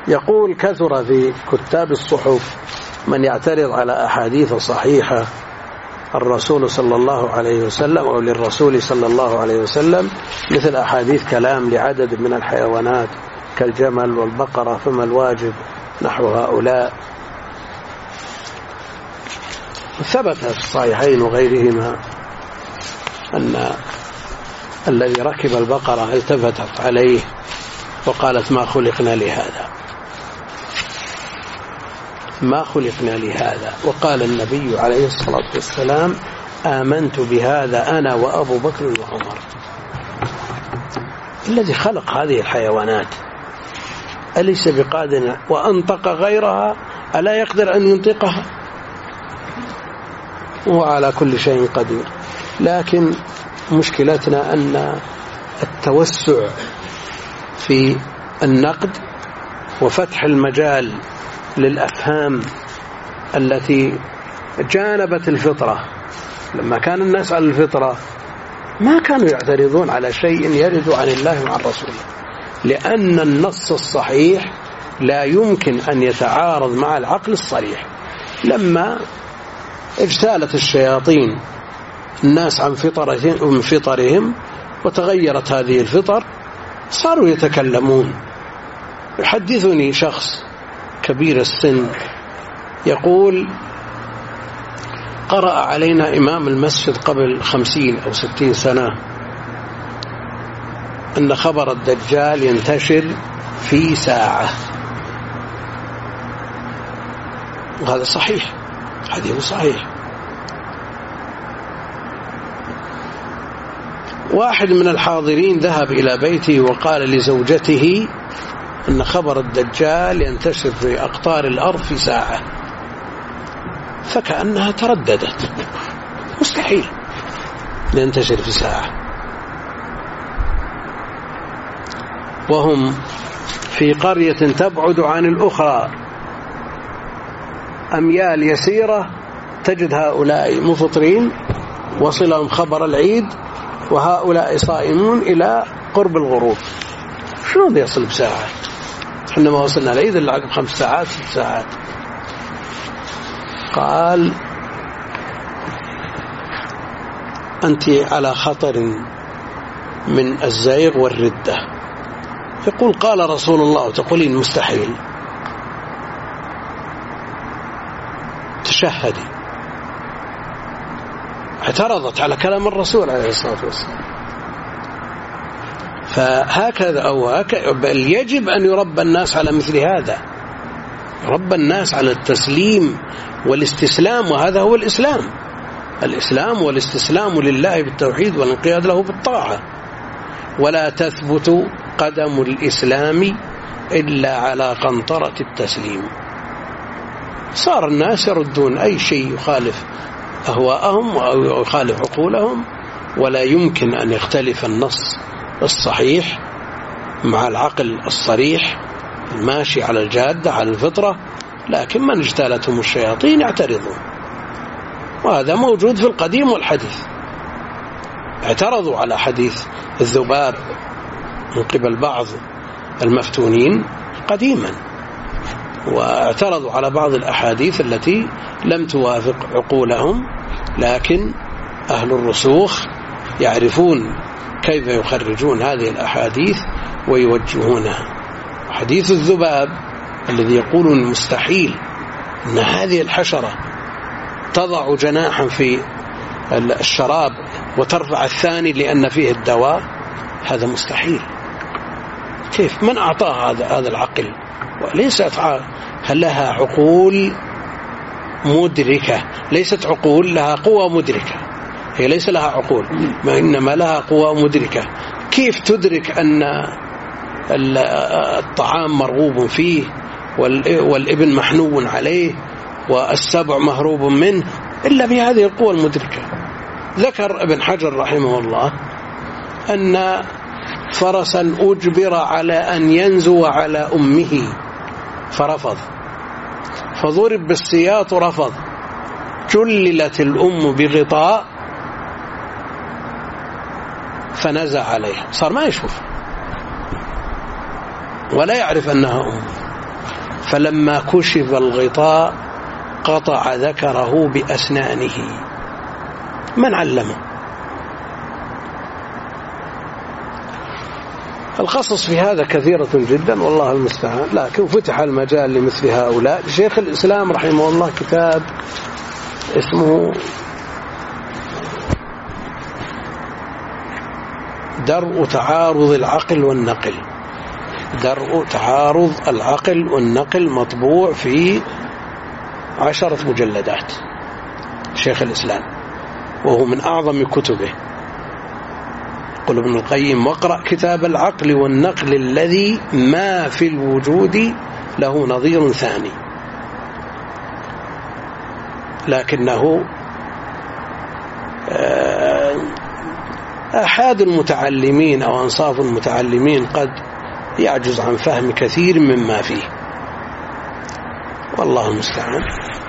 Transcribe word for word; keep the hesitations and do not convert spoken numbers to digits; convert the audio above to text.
يقول كثر في كتاب الصحف من يعترض على أحاديث صحيحة الرسول صلى الله عليه وسلم أو للرسول صلى الله عليه وسلم، مثل أحاديث كلام لعدد من الحيوانات كالجمل والبقرة، فما الواجب نحو هؤلاء. ثبت في الصحيحين وغيرهما أن الذي ركب البقرة التفتت عليه وقالت ما خلقنا لهذا، ما خلقنا لهذا. وقال النبي عليه الصلاة والسلام آمنت بهذا أنا وأبو بكر وعمر. الذي خلق هذه الحيوانات أليس بقادر وأنطق غيرها؟ ألا يقدر أن ينطقها؟ وعلى كل شيء قدير. لكن مشكلتنا أن التوسع في النقد وفتح المجال للأفهام التي جانبت الفطرة. لما كان الناس على الفطرة ما كانوا يعترضون على شيء يرد عن الله وعن رسوله، لأن النص الصحيح لا يمكن أن يتعارض مع العقل الصريح. لما اجتالت الشياطين الناس عن فطرهم, فطرهم وتغيرت هذه الفطر صاروا يتكلمون. يحدثني شخص كبير السن يقول قرأ علينا إمام المسجد قبل خمسين أو ستين سنة أن خبر الدجال ينتشر في ساعة، وهذا صحيح، حديث صحيح. واحد من الحاضرين ذهب إلى بيته وقال لزوجته أن خبر الدجال ينتشر في أقطار الأرض في ساعة، فكأنها ترددت، مستحيل ينتشر في ساعة. وهم في قرية تبعد عن الأخرى أميال يسيرة، تجد هؤلاء مفطرين وصلهم خبر العيد وهؤلاء صائمون إلى قرب الغروب. شلون يصل بساعة؟ إحنا ما وصلنا العيد إلا عقب خمس ساعات ست ساعات. قال أنت على خطر من الزيغ والردة. يقول قال رسول الله وتقولين مستحيل. تشهدي. اعترضت على كلام الرسول عليه الصلاة والسلام. فهكذا أو هكذا بل يجب أن يربى الناس على مثل هذا، يربى الناس على التسليم والاستسلام، وهذا هو الإسلام. الإسلام والاستسلام لله بالتوحيد والانقياد له بالطاعة. ولا تثبت قدم الإسلام إلا على قنطرة التسليم. صار الناس يردون أي شيء يخالف أهواءهم أو يخالف عقولهم، ولا يمكن أن يختلف النص الصحيح مع العقل الصريح الماشي على الجادة على الفطرة. لكن من اجتالتهم الشياطين يعترضون، وهذا موجود في القديم والحديث. اعترضوا على حديث الذباب من قبل بعض المفتونين قديما، واعترضوا على بعض الأحاديث التي لم توافق عقولهم، لكن أهل الرسوخ يعرفون كيف يخرجون هذه الأحاديث ويوجهونها. حديث الذباب الذي يقولون مستحيل أن هذه الحشرة تضع جناحا في الشراب وترفع الثاني لأن فيه الدواء، هذا مستحيل. كيف؟ من أعطاه هذا هذا العقل؟ وليست هل لها عقول مدركة؟ ليست عقول، لها قوة مدركة. هي ليس لها عقول، ما إنما لها قوة مدركة. كيف تدرك أن الطعام مرغوب فيه والابن محنو عليه والسبع مهروب منه إلا بهذه القوة المدركة؟ ذكر ابن حجر رحمه الله أن فرسا أجبر على أن ينزو على أمه فرفض، فضرب بالسياط رفض، جللت الأم بغطاء فنزع عليها، صار ما يشوف ولا يعرف أنها أم. فلما كشف الغطاء قطع ذكره بأسنانه. من علمه؟ القصص في هذا كثيرة جدا والله المستعان، لكن فتح المجال لمثل هؤلاء. شيخ الإسلام رحمه الله كتاب اسمه درء تعارض العقل والنقل، درء تعارض العقل والنقل، مطبوع في عشرة مجلدات شيخ الإسلام، وهو من أعظم كتبه. يقول ابن القيم: واقرأ كتاب العقل والنقل الذي ما في الوجود له نظير ثاني. لكنه أحد المتعلمين أو أنصاف المتعلمين قد يعجز عن فهم كثير مما فيه، والله المستعان.